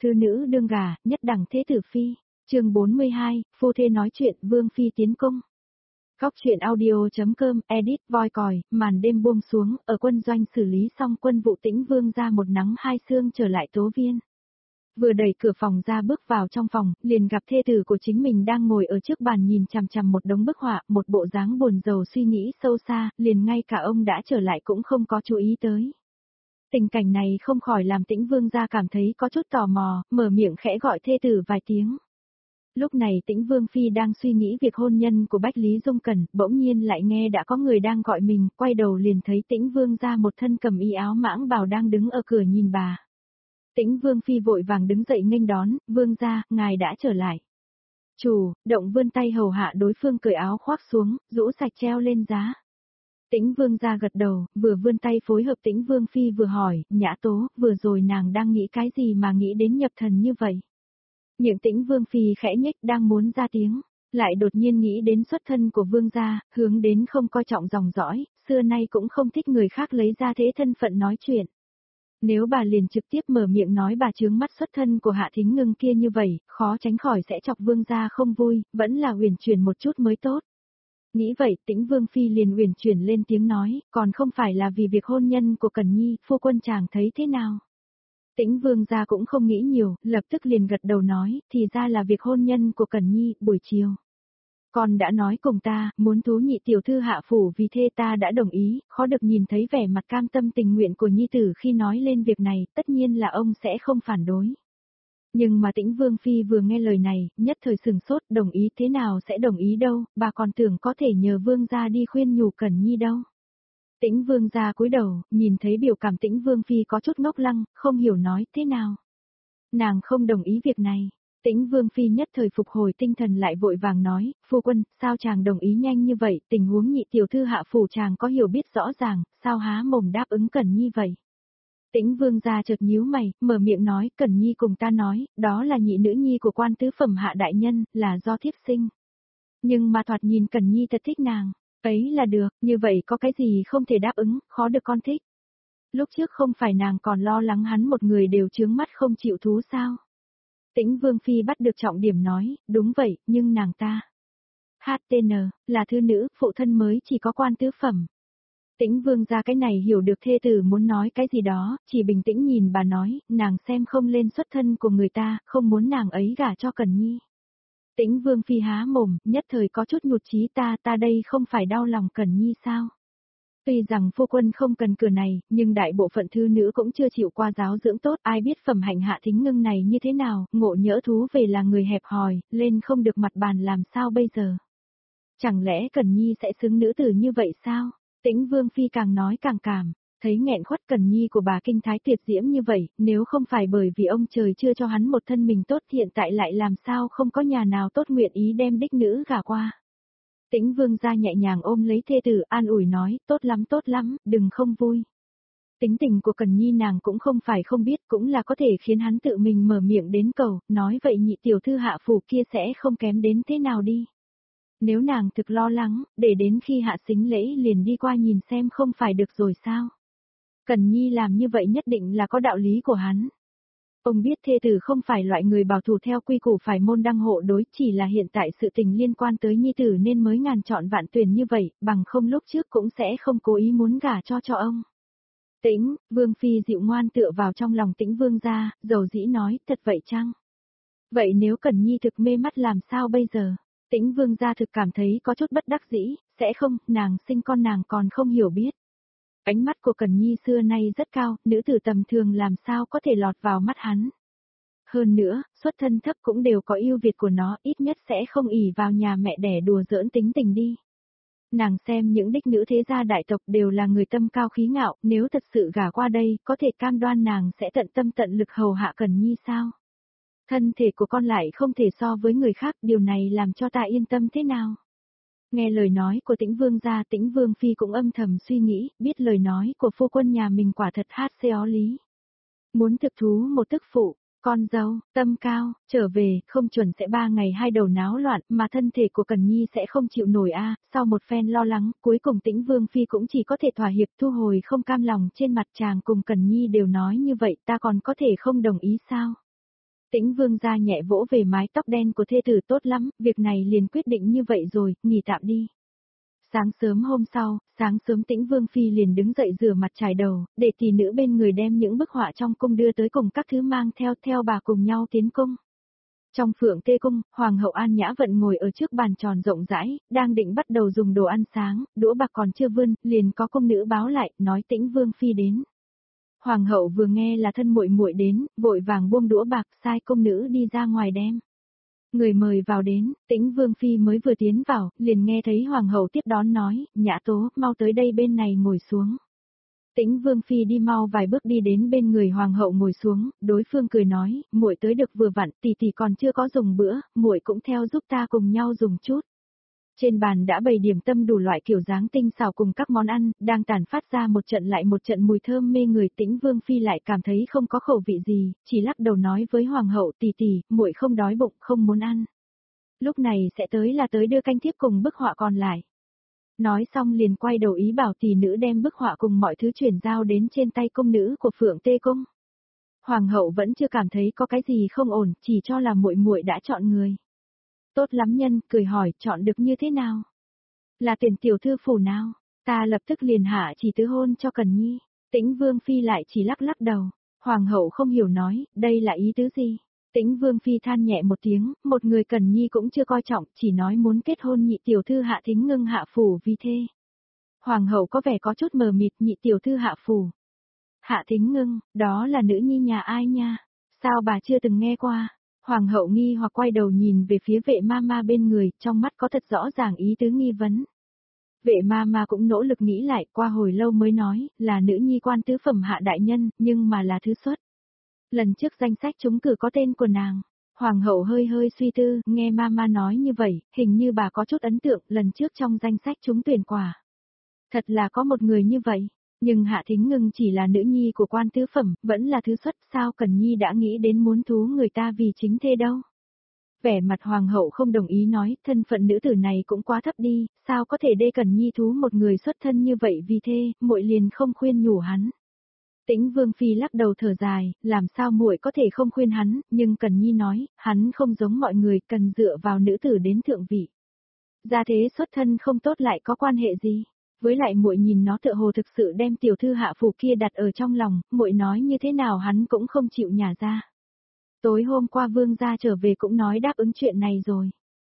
Thư nữ đương gả, nhất đẳng thế tử phi. Chương 42, phu thê nói chuyện, vương phi tiến cung. Góc truyện audio.com, edit, voi còi, màn đêm buông xuống, ở quân doanh xử lý xong quân vụ Tĩnh Vương ra một nắng hai sương trở lại Tố Viên. Vừa đẩy cửa phòng ra bước vào trong phòng, liền gặp thê tử của chính mình đang ngồi ở trước bàn nhìn chằm chằm một đống bức họa, một bộ dáng buồn rầu suy nghĩ sâu xa, liền ngay cả ông đã trở lại cũng không có chú ý tới. Tình cảnh này không khỏi làm Tĩnh Vương gia cảm thấy có chút tò mò, mở miệng khẽ gọi thê tử vài tiếng. Lúc này Tĩnh Vương phi đang suy nghĩ việc hôn nhân của Bách Lý Dung Cẩn, bỗng nhiên lại nghe đã có người đang gọi mình, quay đầu liền thấy Tĩnh Vương gia một thân cầm y áo mãng bào đang đứng ở cửa nhìn bà. Tĩnh Vương phi vội vàng đứng dậy nghênh đón, "Vương gia, ngài đã trở lại." Chủ động vươn tay hầu hạ đối phương cởi áo khoác xuống, rũ sạch treo lên giá. Tĩnh Vương gia gật đầu, vừa vươn tay phối hợp. Tĩnh Vương phi vừa hỏi, "Nhã Tố, vừa rồi nàng đang nghĩ cái gì mà nghĩ đến nhập thần như vậy?" Miệng Tĩnh Vương phi khẽ nhếch đang muốn ra tiếng, lại đột nhiên nghĩ đến xuất thân của vương gia, hướng đến không coi trọng dòng dõi, xưa nay cũng không thích người khác lấy ra thế thân phận nói chuyện. Nếu bà liền trực tiếp mở miệng nói bà chướng mắt xuất thân của Hạ Thính Ngưng kia như vậy, khó tránh khỏi sẽ chọc vương gia không vui, vẫn là uyển chuyển một chút mới tốt. Nghĩ vậy, Tĩnh Vương phi liền uyển chuyển lên tiếng nói, còn không phải là vì việc hôn nhân của Cẩn Nhi, phu quân chàng thấy thế nào? Tĩnh Vương gia cũng không nghĩ nhiều, lập tức liền gật đầu nói, thì ra là việc hôn nhân của Cẩn Nhi, buổi chiều. Con đã nói cùng ta, muốn thú nhị tiểu thư hạ phủ vì thê ta đã đồng ý, khó được nhìn thấy vẻ mặt cam tâm tình nguyện của nhi tử khi nói lên việc này, tất nhiên là ông sẽ không phản đối. Nhưng mà Tĩnh Vương phi vừa nghe lời này, nhất thời sừng sốt, đồng ý thế nào sẽ đồng ý đâu, bà còn tưởng có thể nhờ vương gia đi khuyên nhủ Cẩn Nhi đâu. Tĩnh Vương gia cúi đầu, nhìn thấy biểu cảm Tĩnh Vương phi có chút ngốc lăng, không hiểu nói thế nào. Nàng không đồng ý việc này. Tĩnh Vương phi nhất thời phục hồi tinh thần lại vội vàng nói, phu quân, sao chàng đồng ý nhanh như vậy, tình huống nhị tiểu thư hạ phủ chàng có hiểu biết rõ ràng, sao há mồm đáp ứng Cẩn Nhi vậy. Tĩnh Vương gia chợt nhíu mày, mở miệng nói, Cẩn Nhi cùng ta nói, đó là nhị nữ nhi của quan tứ phẩm hạ đại nhân, là do thiếp sinh. Nhưng mà thoạt nhìn Cẩn Nhi thật thích nàng, ấy là được, như vậy có cái gì không thể đáp ứng, khó được con thích. Lúc trước không phải nàng còn lo lắng hắn một người đều chướng mắt không chịu thú sao. Tĩnh Vương phi bắt được trọng điểm nói, đúng vậy, nhưng nàng ta. HTN, là thư nữ, phụ thân mới chỉ có quan tứ phẩm. Tĩnh Vương ra cái này hiểu được thê tử muốn nói cái gì đó, chỉ bình tĩnh nhìn bà nói, nàng xem không lên xuất thân của người ta, không muốn nàng ấy gả cho Cẩn Nhi. Tĩnh Vương phi há mồm, nhất thời có chút nhụt chí, ta đây không phải đau lòng Cẩn Nhi sao? Tuy rằng phu quân không cần cửa này, nhưng đại bộ phận thư nữ cũng chưa chịu qua giáo dưỡng tốt, ai biết phẩm hạnh Hạ Thính Ngưng này như thế nào, ngộ nhỡ thú về là người hẹp hòi, lên không được mặt bàn làm sao bây giờ? Chẳng lẽ Cẩn Nhi sẽ xứng nữ tử như vậy sao? Tĩnh Vương phi càng nói càng cảm, thấy nghẹn khuất Cẩn Nhi của bà kinh thái tuyệt diễm như vậy, nếu không phải bởi vì ông trời chưa cho hắn một thân mình tốt, hiện tại lại làm sao không có nhà nào tốt nguyện ý đem đích nữ gả qua. Tĩnh Vương gia nhẹ nhàng ôm lấy thê tử, an ủi nói, tốt lắm, đừng không vui. Tính tình của Cẩn Nhi nàng cũng không phải không biết, cũng là có thể khiến hắn tự mình mở miệng đến cầu, nói vậy nhị tiểu thư hạ phủ kia sẽ không kém đến thế nào đi. Nếu nàng thực lo lắng, để đến khi hạ sính lễ liền đi qua nhìn xem không phải được rồi sao. Cẩn Nhi làm như vậy nhất định là có đạo lý của hắn. Ông biết thê tử không phải loại người bảo thủ theo quy củ phải môn đăng hộ đối, chỉ là hiện tại sự tình liên quan tới nhi tử nên mới ngàn chọn vạn tuyển như vậy, bằng không lúc trước cũng sẽ không cố ý muốn gả cho ông. Tĩnh, Vương phi dịu ngoan tựa vào trong lòng Tĩnh Vương gia, dầu dĩ nói, thật vậy chăng? Vậy nếu Cẩn Nhi thực mê mắt làm sao bây giờ? Tĩnh Vương gia thực cảm thấy có chút bất đắc dĩ, sẽ không, nàng sinh con nàng còn không hiểu biết. Ánh mắt của Cẩn Nhi xưa nay rất cao, nữ tử tầm thường làm sao có thể lọt vào mắt hắn. Hơn nữa, xuất thân thấp cũng đều có ưu việt của nó, ít nhất sẽ không ỷ vào nhà mẹ đẻ đùa giỡn tính tình đi. Nàng xem những đích nữ thế gia đại tộc đều là người tâm cao khí ngạo, nếu thật sự gả qua đây, có thể cam đoan nàng sẽ tận tâm tận lực hầu hạ Cẩn Nhi sao? Thân thể của con lại không thể so với người khác, điều này làm cho ta yên tâm thế nào? Nghe lời nói của Tĩnh Vương gia, Tĩnh Vương phi cũng âm thầm suy nghĩ, biết lời nói của phu quân nhà mình quả thật hát xéo lý. Muốn thực thú một tức phụ, con dâu, tâm cao, trở về, không chuẩn sẽ 3 ngày 2 đầu náo loạn, mà thân thể của Cẩn Nhi sẽ không chịu nổi sau một phen lo lắng, cuối cùng Tĩnh Vương phi cũng chỉ có thể thỏa hiệp thu hồi không cam lòng trên mặt chàng cùng Cẩn Nhi đều nói như vậy ta còn có thể không đồng ý sao? Tĩnh Vương gia nhẹ vỗ về mái tóc đen của thê tử, tốt lắm, việc này liền quyết định như vậy rồi, nghỉ tạm đi. Sáng sớm hôm sau, sáng sớm Tĩnh Vương phi liền đứng dậy rửa mặt chải đầu, để tỷ nữ bên người đem những bức họa trong cung đưa tới cùng các thứ mang theo bà cùng nhau tiến cung. Trong Phượng Tê cung, Hoàng hậu An Nhã Vận ngồi ở trước bàn tròn rộng rãi, đang định bắt đầu dùng đồ ăn sáng, đũa bạc còn chưa vươn, liền có cung nữ báo lại, nói Tĩnh Vương phi đến. Hoàng hậu vừa nghe là thân muội muội đến, vội vàng buông đũa bạc, sai cung nữ đi ra ngoài đem. Người mời vào đến, Tĩnh Vương phi mới vừa tiến vào, liền nghe thấy hoàng hậu tiếp đón nói, Nhã Tố, mau tới đây bên này ngồi xuống. Tĩnh Vương phi đi mau vài bước đi đến bên người hoàng hậu ngồi xuống, đối phương cười nói, muội tới được vừa vặn, tỷ còn chưa có dùng bữa, muội cũng theo giúp ta cùng nhau dùng chút. Trên bàn đã bày điểm tâm đủ loại kiểu dáng tinh xảo cùng các món ăn, đang tản phát ra một trận lại một trận mùi thơm mê người. Tĩnh Vương phi lại cảm thấy không có khẩu vị gì, chỉ lắc đầu nói với hoàng hậu, tỷ, muội không đói bụng, không muốn ăn. Lúc này sẽ tới là tới đưa canh thiếp cùng bức họa còn lại. Nói xong liền quay đầu ý bảo tỷ nữ đem bức họa cùng mọi thứ chuyển giao đến trên tay cung nữ của Phượng Tê cung. Hoàng hậu vẫn chưa cảm thấy có cái gì không ổn, chỉ cho là muội muội đã chọn người. Tốt lắm nhân, cười hỏi, chọn được như thế nào? Là tuyển tiểu thư phủ nào? Ta lập tức liền hạ chỉ tứ hôn cho Cần Nhi. Tĩnh Vương phi lại chỉ lắc lắc đầu. Hoàng hậu không hiểu nói, đây là ý tứ gì? Tĩnh Vương phi than nhẹ một tiếng, một người Cần Nhi cũng chưa coi trọng, chỉ nói muốn kết hôn nhị tiểu thư Hạ Thính Ngưng hạ phủ vì thê. Hoàng hậu có vẻ có chút mờ mịt, nhị tiểu thư hạ phủ. Hạ Thính Ngưng, đó là nữ nhi nhà ai nha? Sao bà chưa từng nghe qua? Hoàng hậu nghi hoặc quay đầu nhìn về phía vệ ma ma bên người, trong mắt có thật rõ ràng ý tứ nghi vấn. Vệ ma ma cũng nỗ lực nghĩ lại, qua hồi lâu mới nói, là nữ nhi quan tứ phẩm hạ đại nhân, nhưng mà là thứ xuất. Lần trước danh sách trúng cử có tên của nàng. Hoàng hậu hơi suy tư, nghe ma ma nói như vậy, hình như bà có chút ấn tượng, lần trước trong danh sách trúng tuyển quả. Thật là có một người như vậy. Nhưng Hạ Thính Ngưng chỉ là nữ nhi của quan tứ phẩm, vẫn là thứ xuất, sao Cần Nhi đã nghĩ đến muốn thú người ta vì chính thê đâu. Vẻ mặt hoàng hậu không đồng ý nói, thân phận nữ tử này cũng quá thấp đi, sao có thể đê Cần Nhi thú một người xuất thân như vậy vì thê, muội liền không khuyên nhủ hắn. Tĩnh Vương phi lắc đầu thở dài, làm sao muội có thể không khuyên hắn, nhưng Cần Nhi nói, hắn không giống mọi người, cần dựa vào nữ tử đến thượng vị. Gia thế xuất thân không tốt lại có quan hệ gì? Với lại muội nhìn nó tựa hồ thực sự đem tiểu thư hạ phủ kia đặt ở trong lòng, muội nói như thế nào hắn cũng không chịu nhả ra. Tối hôm qua vương gia trở về cũng nói đáp ứng chuyện này rồi.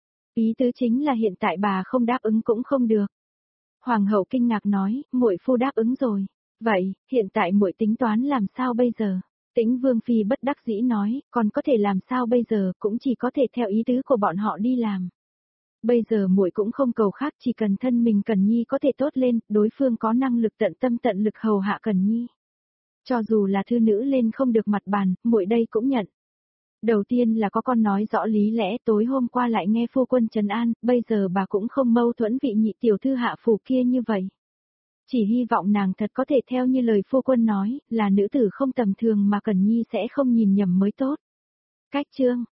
Ý tứ chính là hiện tại bà không đáp ứng cũng không được. Hoàng hậu kinh ngạc nói, muội phu đáp ứng rồi. Vậy, hiện tại muội tính toán làm sao bây giờ? Tĩnh Vương phi bất đắc dĩ nói, còn có thể làm sao bây giờ, cũng chỉ có thể theo ý tứ của bọn họ đi làm. Bây giờ muội cũng không cầu khác, chỉ cần thân mình Cần Nhi có thể tốt lên, đối phương có năng lực tận tâm tận lực hầu hạ Cần Nhi. Cho dù là thư nữ lên không được mặt bàn, muội đây cũng nhận. Đầu tiên là có con nói rõ lý lẽ, tối hôm qua lại nghe phu quân trấn an, bây giờ bà cũng không mâu thuẫn vị nhị tiểu thư hạ phủ kia như vậy. Chỉ hy vọng nàng thật có thể theo như lời phu quân nói, là nữ tử không tầm thường mà Cần Nhi sẽ không nhìn nhầm mới tốt. Cách chương